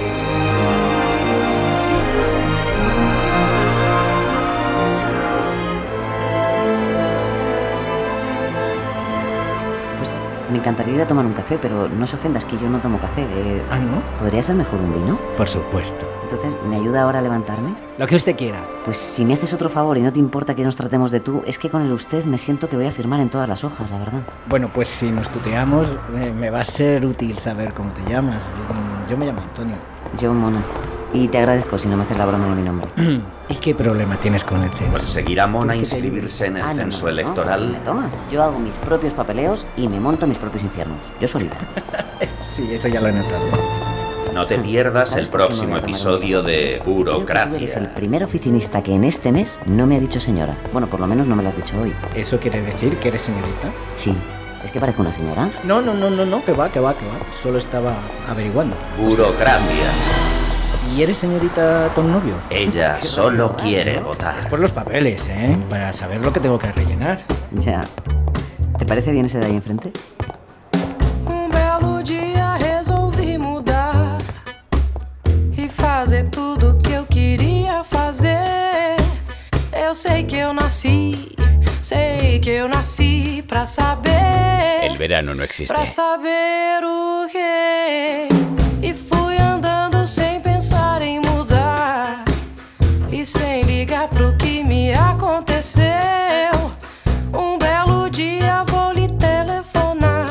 Pues me encantaría ir a tomar un café, pero no se ofenda, es que yo no tomo café. Eh, ¿Ah, no? ¿Podría ser mejor un vino? Por supuesto. Entonces, ¿me ayuda ahora a levantarme? Lo que usted quiera. Pues si me haces otro favor y no te importa que nos tratemos de tú, es que con el usted me siento que voy a firmar en todas las hojas, la verdad. Bueno, pues si nos tuteamos, eh, me va a ser útil saber cómo te llamas. Yo, yo me llamo Antonio. Yo, Mona. Y te agradezco si no me haces la broma de mi nombre. ¿Y qué problema tienes con el censo? ¿Conseguirá Mona inscribirse en el ah, no, censo no, no, electoral? No, ¿me tomas? Yo hago mis propios papeleos y me monto mis propios infiernos. Yo solita. Sí, eso ya lo he notado. No te pierdas el próximo episodio de Burocracia. Tú eres el primer oficinista que en este mes no me ha dicho señora. Bueno, por lo menos no me lo has dicho hoy. ¿Eso quiere decir que eres señorita? Sí. ¿Es que parezco una señora? No, no, no, no, no, que va, que va, que va. Solo estaba averiguando. Burocracia. ¿Y eres señorita con novio? Ella solo quiere votar. Es por los papeles, ¿eh? Para saber lo que tengo que rellenar. Ya. ¿Te parece bien ese de ahí enfrente? Um belo dia resolvi mudar e fazer tudo que eu queria fazer. Eu sei que eu nasci, sei que eu nasci pra saber. El verano no existe. Pra saber o que. E fui andando sem pensar em mudar e sem ligar pro que me aconteceu. Um belo dia vou lhe telefonar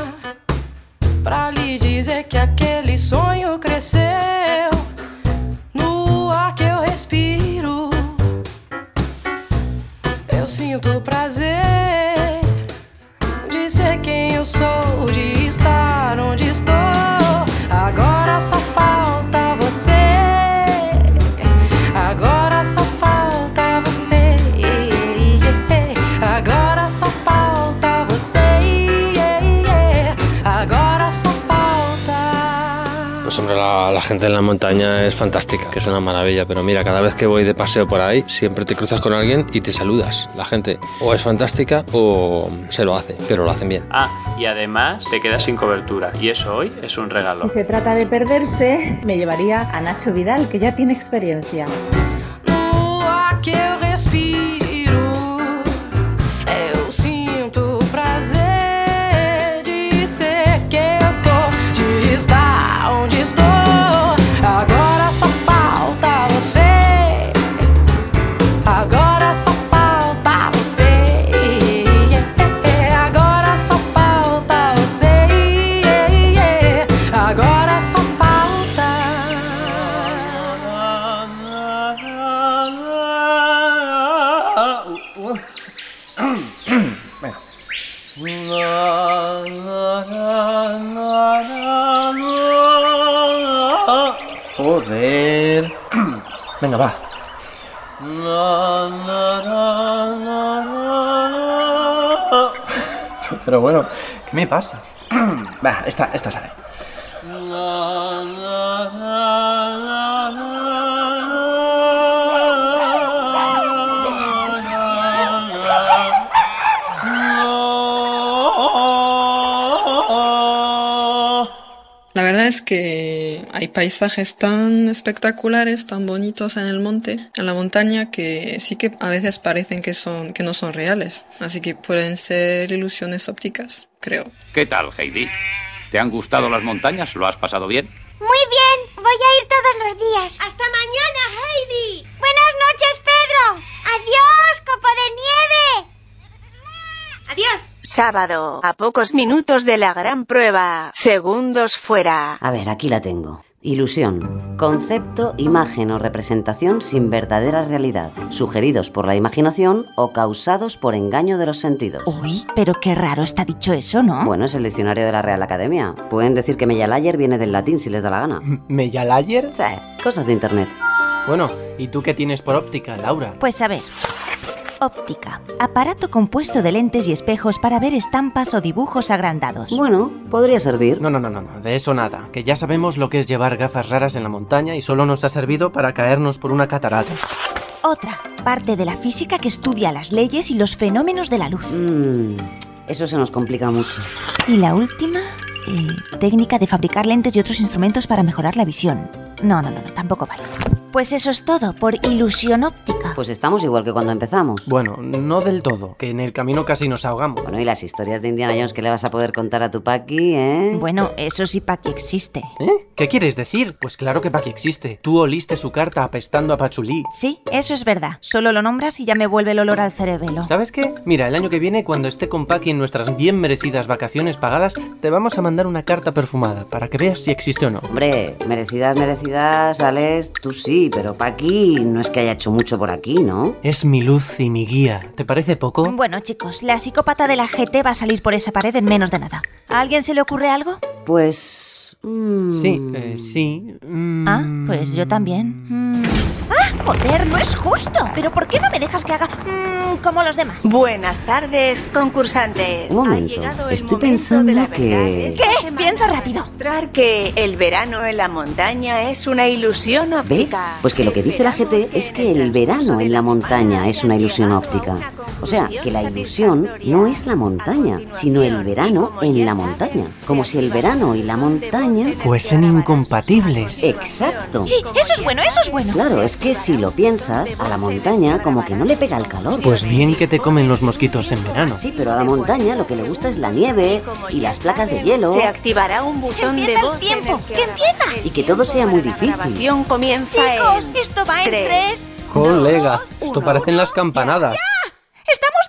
pra lhe dizer que aquele sonho cresceu. No eu sinto prazer de ser quem eu sou, de estar onde estou. Agora só falta você. Agora só falta você. Agora só falta você. Agora só falta. Pues hombre, la, la gente en la montaña es fantástica, que es una maravilla, pero mira, cada vez que voy de paseo por ahí, siempre te cruzas con alguien y te saludas. La gente o es fantástica o se lo hace, pero lo hacen bien. Ah, y además te quedas sin cobertura, y eso hoy es un regalo. Si se trata de perderse, me llevaría a Nacho Vidal, que ya tiene experiencia. No ar que eu respiro, eu sinto prazer de ser quem eu sou, de estar onde estou. Agora só falta você. Agora só falta você. Agora só falta você. Agora só falta. Joder. Venga, va. Pero bueno, ¿qué me pasa? Va, esta, esta sale. La verdad es que hay paisajes tan espectaculares, tan bonitos en el monte, en la montaña, que sí que a veces parecen que son, que no son reales. Así que pueden ser ilusiones ópticas, creo. ¿Qué tal, Heidi? ¿Te han gustado las montañas? ¿Lo has pasado bien? Muy bien, voy a ir todos los días. ¡Hasta mañana, Heidi! Buenas noches, Pedro. Adiós, copo de nieve. Adiós. Sábado, a pocos minutos de la gran prueba. Segundos fuera. A ver, aquí la tengo. Ilusión. Concepto, imagen o representación sin verdadera realidad, sugeridos por la imaginación o causados por engaño de los sentidos. Uy, pero qué raro está dicho eso, ¿no? Bueno, es el diccionario de la Real Academia. Pueden decir que Mellalayer viene del latín si les da la gana. ¿Mellalayer? Sí, cosas de internet. Bueno, ¿y tú qué tienes por óptica, Laura? Pues a ver... Óptica. Aparato compuesto de lentes y espejos para ver estampas o dibujos agrandados. Bueno, podría servir. No, no, no, no, no, de eso nada. Que ya sabemos lo que es llevar gafas raras en la montaña y solo nos ha servido para caernos por una catarata. Otra, parte de la física que estudia las leyes y los fenómenos de la luz. Mmm, eso se nos complica mucho. Y la última, eh, técnica de fabricar lentes y otros instrumentos para mejorar la visión. No, no, no, no, tampoco vale. Pues eso es todo, por ilusión óptica. Pues estamos igual que cuando empezamos. Bueno, no del todo, que en el camino casi nos ahogamos. Bueno, ¿y las historias de Indiana Jones que le vas a poder contar a tu Paqui, eh? Bueno, eso sí Paqui existe. ¿Eh? ¿Qué quieres decir? Pues claro que Paqui existe. Tú oliste su carta apestando a pachulí. Sí, eso es verdad. Solo lo nombras y ya me vuelve el olor al cerebelo. ¿Sabes qué? Mira, el año que viene, cuando esté con Paqui en nuestras bien merecidas vacaciones pagadas, te vamos a mandar una carta perfumada para que veas si existe o no. Hombre, merecidas, merecidas, Alex, tú sí, pero Paqui no es que haya hecho mucho por aquí, ¿no? Es mi luz y mi guía. ¿Te parece poco? Bueno, chicos, la psicópata de la G T va a salir por esa pared en menos de nada. ¿A alguien se le ocurre algo? Pues... Mm... Sí, eh, sí. Mm... Ah, pues yo también. Mm... ¡Ah, joder, no es justo! ¿Pero por qué no me dejas que haga mm, como los demás? Buenas tardes, concursantes. Un momento, estoy pensando que... ¿Qué? Piensa rápido. Demostrar que el verano en la montaña es una ilusión óptica. ¿Ves? Pues que lo que dice la G T es que el verano en la montaña es una ilusión óptica. O sea, que la ilusión no es la montaña, sino el verano en la montaña. Como si el verano y la montaña... fuesen incompatibles. Exacto. Sí, eso es bueno, eso es bueno. Claro, es que si lo piensas, a la montaña como que no le pega el calor. Pues bien que te comen los mosquitos en verano. Sí, pero a la montaña lo que le gusta es la nieve y las placas de hielo. Se activará un botón de voz. ¡Que empieza el tiempo! ¡Que empieza! Y que todo sea muy difícil. La grabación comienza. Chicos, en esto va en tres, tres... Colega, esto parecen las campanadas. ¡Ya! ¡Estamos dentro!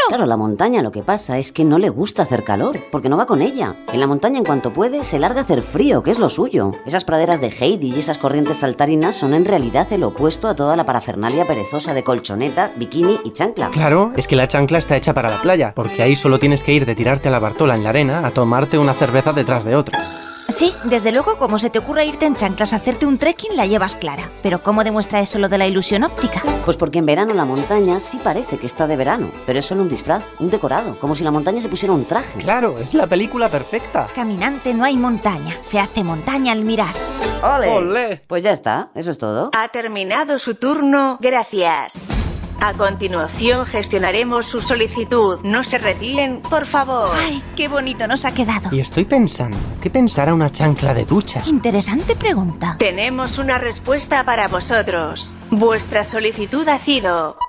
Claro, la montaña lo que pasa es que no le gusta hacer calor, porque no va con ella. En la montaña, en cuanto puede, se larga a hacer frío, que es lo suyo. Esas praderas de Heidi y esas corrientes saltarinas son en realidad el opuesto a toda la parafernalia perezosa de colchoneta, bikini y chancla. Claro, es que la chancla está hecha para la playa, porque ahí solo tienes que ir de tirarte a la Bartola en la arena a tomarte una cerveza detrás de otra. Sí, desde luego, como se te ocurra irte en chanclas a hacerte un trekking, la llevas clara. Pero ¿cómo demuestra eso lo de la ilusión óptica? Pues porque en verano la montaña sí parece que está de verano, pero es solo un disfraz, un decorado, como si la montaña se pusiera un traje. Claro, es la película perfecta. Caminante, no hay montaña, se hace montaña al mirar. ¡Ole! ¡Olé! Pues ya está, eso es todo. Ha terminado su turno, gracias. A continuación gestionaremos su solicitud. No se retiren, por favor. Ay, qué bonito nos ha quedado. Y estoy pensando, ¿qué pensará una chancla de ducha? Interesante pregunta. Tenemos una respuesta para vosotros. Vuestra solicitud ha sido...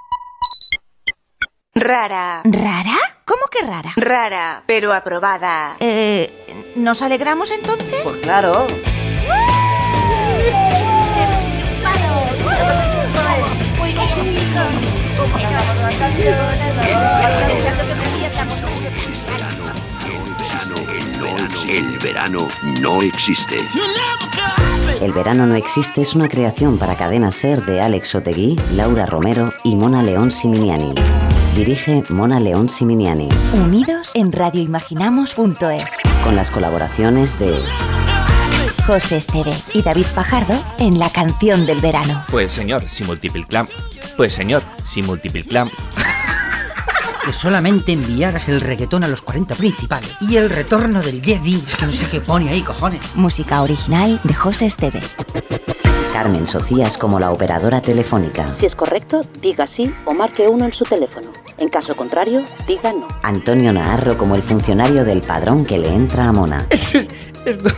rara. ¿Rara? ¿Cómo que rara? Rara, pero aprobada. Eh, ¿nos alegramos entonces? Pues claro. El verano no existe. El verano no existe es una creación para Cadena Ser de Alex Otegui, Laura Romero y Mona León Siminiani. Dirige Mona León Siminiani. Unidos en radioimaginamos punto es. Con las colaboraciones de José Esteve y David Fajardo en La Canción del Verano. Pues señor, si multiplicam. Pues señor, si multiplicam. Que solamente enviaras el reggaetón a los cuarenta principales y el retorno del Jedi, que no sé qué pone ahí, cojones. Música original de José Esteve. Carmen Socias como la operadora telefónica. Si es correcto, diga sí o marque uno en su teléfono. En caso contrario, diga no. Antonio Naharro como el funcionario del padrón que le entra a Mona. Esto...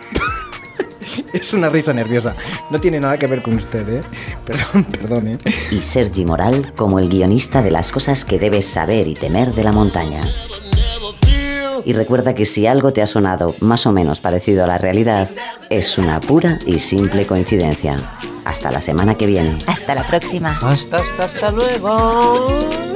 Es una risa nerviosa. No tiene nada que ver con usted, ¿eh? Perdón, perdón, ¿eh? Y Sergi Moral como el guionista de las cosas que debes saber y temer de la montaña. Y recuerda que si algo te ha sonado más o menos parecido a la realidad, es una pura y simple coincidencia. Hasta la semana que viene. Hasta la próxima. Hasta, hasta, hasta luego.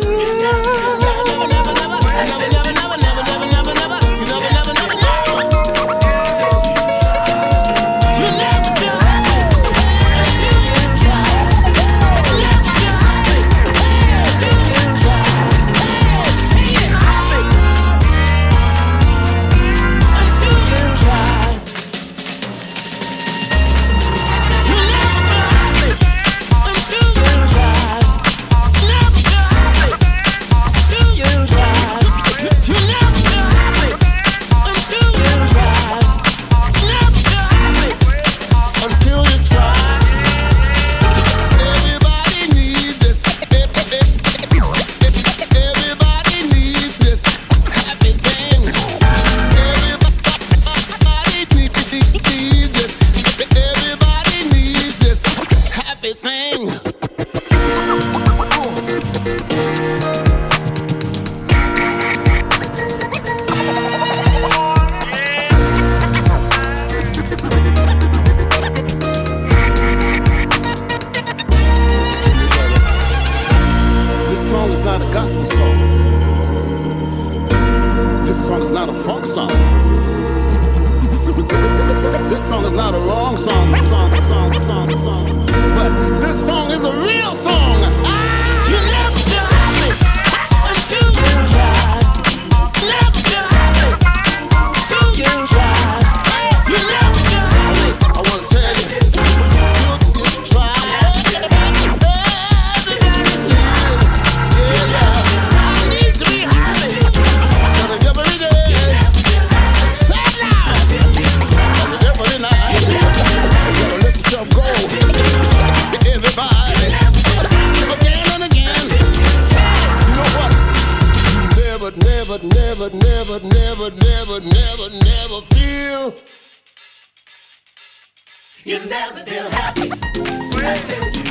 Never, never, never, never, never, never feel. You never feel happy until you